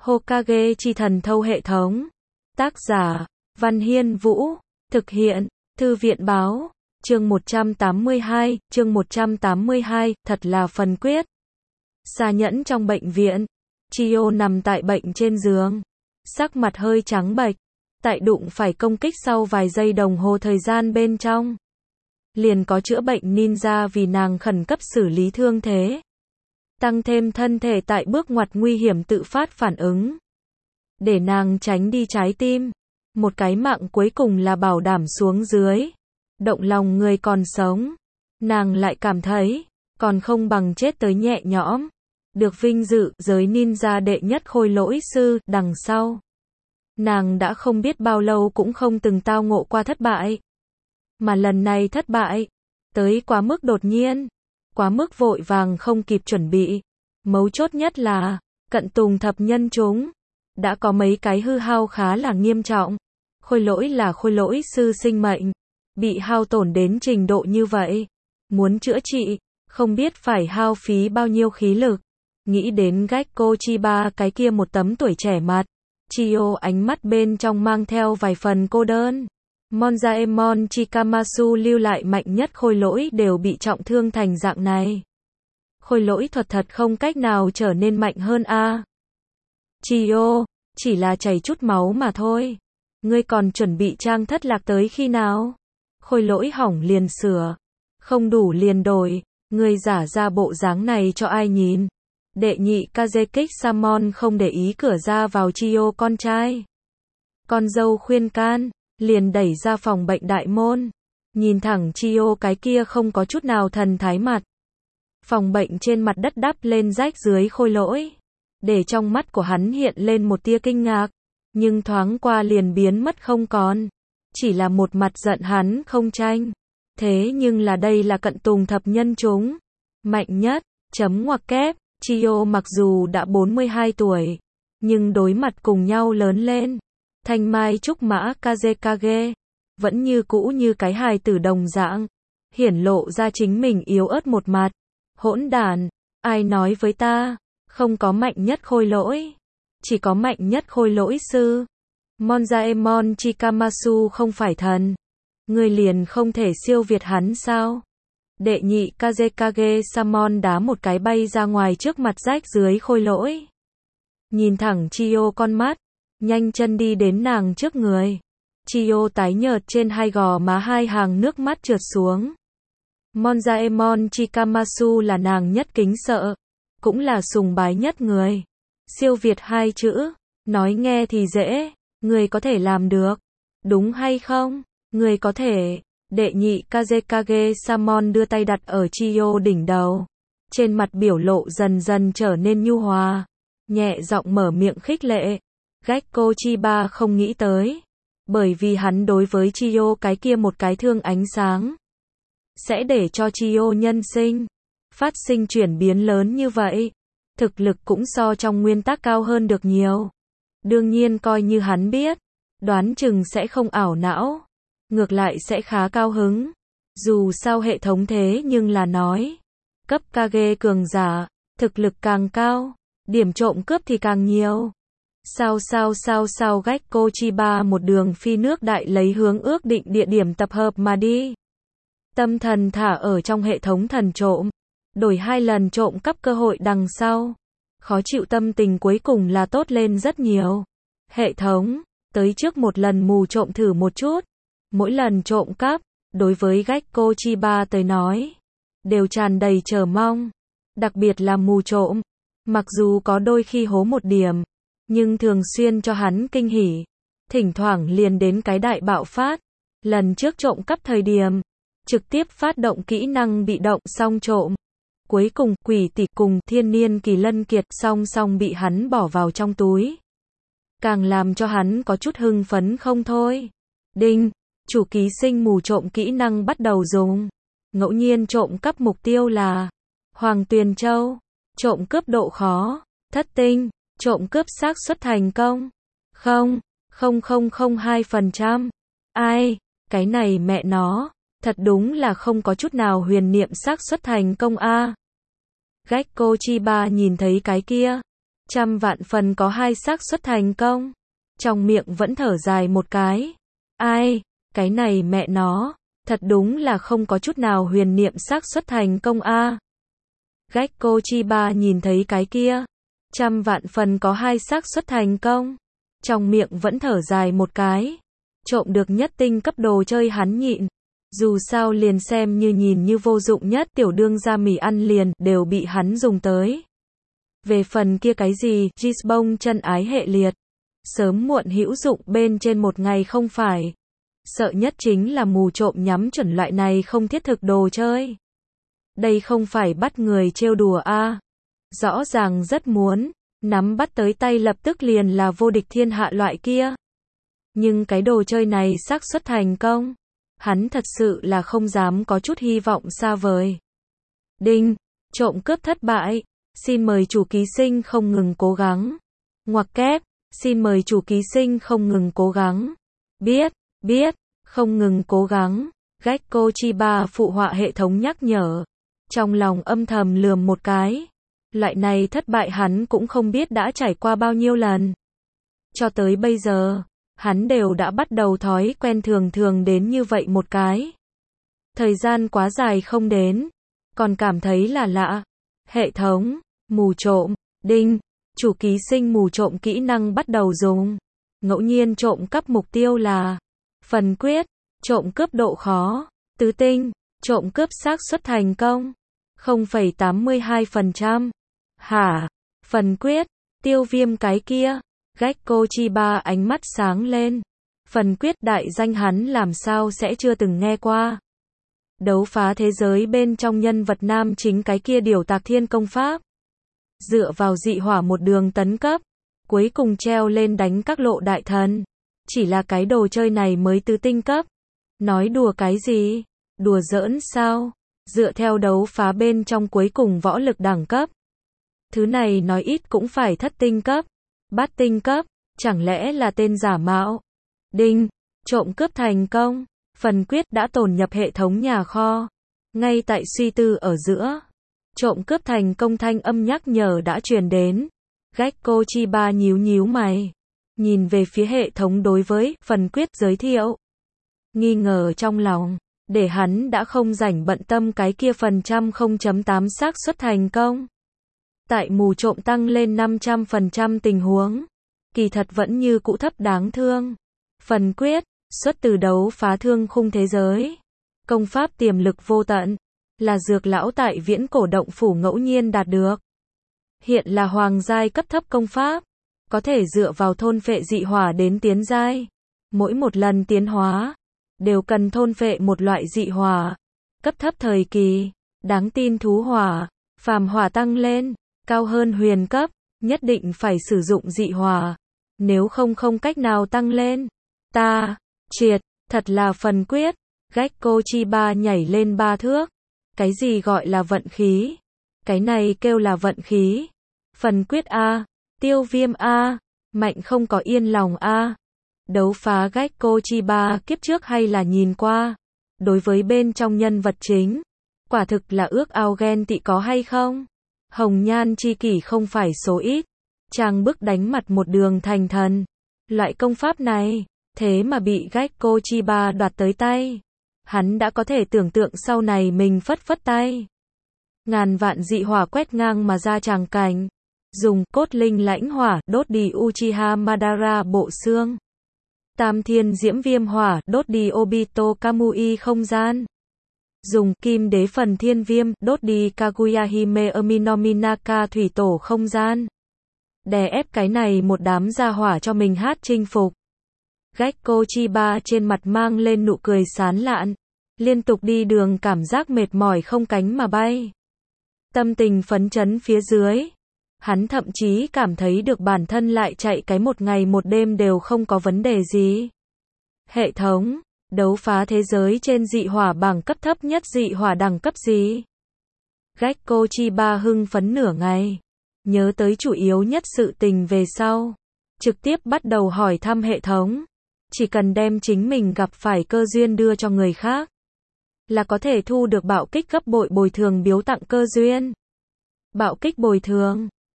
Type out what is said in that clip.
Hokage chi thần thâu hệ thống. Tác giả, Văn Hiên Vũ. Thực hiện, Thư viện báo. Chương 182, thật là phần quyết. Xà nhẫn trong bệnh viện. Chiyo nằm tại bệnh trên giường. Sắc mặt hơi trắng bệch. Tại đụng phải công kích sau vài giây đồng hồ thời gian bên trong. Liền có chữa bệnh ninja vì nàng khẩn cấp xử lý thương thế. Tăng thêm thân thể tại bước ngoặt nguy hiểm tự phát phản ứng. Để nàng tránh đi trái tim. Một cái mạng cuối cùng là bảo đảm xuống dưới. Động lòng người còn sống. Nàng lại cảm thấy, còn không bằng chết tới nhẹ nhõm. Được vinh dự giới ninja đệ nhất khôi lỗi sư đằng sau. Nàng đã không biết bao lâu cũng không từng tao ngộ qua thất bại. Mà lần này thất bại, tới quá mức đột nhiên, quá mức vội vàng không kịp chuẩn bị. Mấu chốt nhất là, cận tùng thập nhân chúng, đã có mấy cái hư hao khá là nghiêm trọng. Khôi lỗi là khôi lỗi sư sinh mệnh, bị hao tổn đến trình độ như vậy. Muốn chữa trị, không biết phải hao phí bao nhiêu khí lực. Nghĩ đến Gekko Chiba cái kia một tấm tuổi trẻ mặt. Chiyo ánh mắt bên trong mang theo vài phần cô đơn. Monzaemon Chikamasu lưu lại mạnh nhất khôi lỗi đều bị trọng thương thành dạng này. Khôi lỗi thuật thật không cách nào trở nên mạnh hơn a. Chiyo, chỉ là chảy chút máu mà thôi. Ngươi còn chuẩn bị trang thất lạc tới khi nào? Khôi lỗi hỏng liền sửa. Không đủ liền đổi. Ngươi giả ra bộ dáng này cho ai nhìn? Đệ nhị Kazekik Samon không để ý cửa ra vào Chiyo con trai. Con dâu khuyên can, liền đẩy ra phòng bệnh đại môn. Nhìn thẳng Chiyo cái kia không có chút nào thần thái mặt. Phòng bệnh trên mặt đất đắp lên rách dưới khôi lỗi. Để trong mắt của hắn hiện lên một tia kinh ngạc. Nhưng thoáng qua liền biến mất không còn. Chỉ là một mặt giận hắn không tranh. Thế nhưng là đây là cận tùng thập nhân chúng. Mạnh nhất, chấm ngoặc kép. Chiyo mặc dù đã 42 tuổi, nhưng đối mặt cùng nhau lớn lên. Thanh mai trúc mã Kazekage, vẫn như cũ như cái hài tử đồng dạng, hiển lộ ra chính mình yếu ớt một mặt. Hỗn đản, ai nói với ta, không có mạnh nhất khôi lỗi, chỉ có mạnh nhất khôi lỗi sư. Monzaemon Chikamasu không phải thần, người liền không thể siêu việt hắn sao? Đệ nhị Kazekage Samon đá một cái bay ra ngoài trước mặt rách dưới khôi lỗi. Nhìn thẳng Chiyo con mắt, nhanh chân đi đến nàng trước người. Chiyo tái nhợt trên hai gò má hai hàng nước mắt trượt xuống. Monzaemon Chikamasu là nàng nhất kính sợ, cũng là sùng bái nhất người. Siêu việt hai chữ, nói nghe thì dễ, người có thể làm được, đúng hay không? Người có thể. Đệ nhị Kazekage Samon đưa tay đặt ở Chiyo đỉnh đầu. Trên mặt biểu lộ dần dần trở nên nhu hòa. Nhẹ giọng mở miệng khích lệ. Gekko Chiba không nghĩ tới. Bởi vì hắn đối với Chiyo cái kia một cái thương ánh sáng. Sẽ để cho Chiyo nhân sinh. Phát sinh chuyển biến lớn như vậy. Thực lực cũng so trong nguyên tắc cao hơn được nhiều. Đương nhiên coi như hắn biết. Đoán chừng sẽ không ảo não. Ngược lại sẽ khá cao hứng. Dù sao hệ thống thế nhưng là nói. Cấp Kage cường giả, thực lực càng cao, điểm trộm cướp thì càng nhiều. Sao Gekko Chiba một đường phi nước đại lấy hướng ước định địa điểm tập hợp mà đi. Tâm thần thả ở trong hệ thống thần trộm. Đổi 2 lần trộm cắp cơ hội đằng sau. Khó chịu tâm tình cuối cùng là tốt lên rất nhiều. Hệ thống, tới trước một lần mù trộm thử một chút. Mỗi lần trộm cắp, đối với Gekko Chiba tới nói, đều tràn đầy chờ mong. Đặc biệt là mù trộm. Mặc dù có đôi khi hố một điểm, nhưng thường xuyên cho hắn kinh hỉ. Thỉnh thoảng liền đến cái đại bạo phát. Lần trước trộm cắp thời điểm, trực tiếp phát động kỹ năng bị động xong trộm. Cuối cùng quỷ tỷ cùng thiên niên kỳ lân kiệt song song bị hắn bỏ vào trong túi. Càng làm cho hắn có chút hưng phấn không thôi. Đinh. Chủ ký sinh mù trộm kỹ năng bắt đầu dùng. Ngẫu nhiên trộm cắp mục tiêu là Hoàng Tuyền Châu. Trộm cướp độ khó thất tinh. Trộm cướp xác suất thành công 0,0002%. Ai, cái này mẹ nó, thật đúng là không có chút nào huyền niệm xác suất thành công a. Gekko Chiba nhìn thấy cái kia, trăm vạn phần có 2 xác suất thành công. Trong miệng vẫn thở dài một cái. Ai, cái này mẹ nó, thật đúng là không có chút nào huyền niệm xác suất thành công a. Gekko Chiba nhìn thấy cái kia, trăm vạn phần có 2 xác suất thành công. Trong miệng vẫn thở dài một cái. Trộm được nhất tinh cấp đồ chơi hắn nhịn. Dù sao liền xem như nhìn như vô dụng nhất tiểu đương gia mì ăn liền đều bị hắn dùng tới. Về phần kia cái gì, Gisbong chân ái hệ liệt. Sớm muộn hữu dụng bên trên một ngày không phải. Sợ nhất chính là mù trộm nhắm chuẩn loại này không thiết thực đồ chơi. Đây không phải bắt người trêu đùa a. Rõ ràng rất muốn, nắm bắt tới tay lập tức liền là vô địch thiên hạ loại kia. Nhưng cái đồ chơi này xác suất thành công. Hắn thật sự là không dám có chút hy vọng xa vời. Đinh, trộm cướp thất bại. Xin mời chủ ký sinh không ngừng cố gắng. Ngoặc kép, xin mời chủ ký sinh không ngừng cố gắng. Biết, không ngừng cố gắng. Gekko Chiba phụ họa hệ thống nhắc nhở. Trong lòng âm thầm lườm một cái. Loại này thất bại hắn cũng không biết đã trải qua bao nhiêu lần. Cho tới bây giờ, hắn đều đã bắt đầu thói quen thường đến như vậy một cái. Thời gian quá dài không đến, còn cảm thấy là lạ. Hệ thống, mù trộm, đinh, chủ ký sinh mù trộm kỹ năng bắt đầu dùng. Ngẫu nhiên trộm cắp mục tiêu là phần quyết, trộm cướp độ khó, tứ tinh, trộm cướp xác suất thành công 0,82%. Hả? Phần quyết, tiêu viêm cái kia. Gekko Chiba ánh mắt sáng lên. Phần quyết đại danh hắn làm sao sẽ chưa từng nghe qua. Đấu phá thế giới bên trong nhân vật nam chính cái kia điều tạc thiên công pháp. Dựa vào dị hỏa một đường tấn cấp. Cuối cùng treo lên đánh các lộ đại thần. Chỉ là cái đồ chơi này mới tứ tinh cấp. Nói đùa cái gì? Đùa giỡn sao? Dựa theo đấu phá bên trong cuối cùng võ lực đẳng cấp. Thứ này nói ít cũng phải thất tinh cấp. Bát tinh cấp, chẳng lẽ là tên giả mạo? Đinh, trộm cướp thành công. Phần quyết đã tồn nhập hệ thống nhà kho. Ngay tại suy tư ở giữa, trộm cướp thành công thanh âm nhắc nhở đã truyền đến. Gekko Chiba nhíu mày, nhìn về phía hệ thống đối với phần quyết giới thiệu. Nghi ngờ trong lòng, để hắn đã không rảnh bận tâm cái kia phần trăm 0.8 xác suất thành công. Tại mù trộm tăng lên 500% tình huống, kỳ thật vẫn như cũ thấp đáng thương. Phần quyết, xuất từ đấu phá thương khung thế giới. Công pháp tiềm lực vô tận, là dược lão tại viễn cổ động phủ ngẫu nhiên đạt được. Hiện là hoàng giai cấp thấp công pháp, có thể dựa vào thôn phệ dị hỏa đến tiến giai. Mỗi một lần tiến hóa, đều cần thôn phệ một loại dị hỏa. Cấp thấp thời kỳ, đáng tin thú hỏa, phàm hỏa tăng lên, cao hơn huyền cấp, nhất định phải sử dụng dị hỏa. Nếu không cách nào tăng lên. Triệt, thật là phần quyết. Gekko Chiba nhảy lên 3 thước. Cái gì gọi là vận khí? Cái này kêu là vận khí. Phần quyết A, tiêu viêm A, mạnh không có yên lòng A. Đấu phá Gekko Chiba kiếp trước hay là nhìn qua. Đối với bên trong nhân vật chính, quả thực là ước ao ghen tị có hay không? Hồng nhan chi kỷ không phải số ít. Trang bức đánh mặt một đường thành thần. Loại công pháp này, thế mà bị Gekko Chiba đoạt tới tay. Hắn đã có thể tưởng tượng sau này mình phất tay. Ngàn vạn dị hỏa quét ngang mà ra tràng cảnh. Dùng cốt linh lãnh hỏa đốt đi Uchiha Madara bộ xương. Tam thiên diễm viêm hỏa đốt đi Obito Kamui không gian. Dùng kim đế phần thiên viêm đốt đi Kaguya Hime Aminominaka thủy tổ không gian. Đè ép cái này một đám gia hỏa cho mình hát chinh phục. Gekko Chiba trên mặt mang lên nụ cười sán lạn. Liên tục đi đường cảm giác mệt mỏi không cánh mà bay. Tâm tình phấn chấn phía dưới. Hắn thậm chí cảm thấy được bản thân lại chạy cái một ngày một đêm đều không có vấn đề gì. Hệ thống, đấu phá thế giới trên dị hỏa bảng cấp thấp nhất dị hỏa đẳng cấp gì? Gekko Chiba hưng phấn nửa ngày. Nhớ tới chủ yếu nhất sự tình về sau. Trực tiếp bắt đầu hỏi thăm hệ thống. Chỉ cần đem chính mình gặp phải cơ duyên đưa cho người khác, là có thể thu được bạo kích gấp bội bồi thường biếu tặng cơ duyên. Bạo kích bồi thường,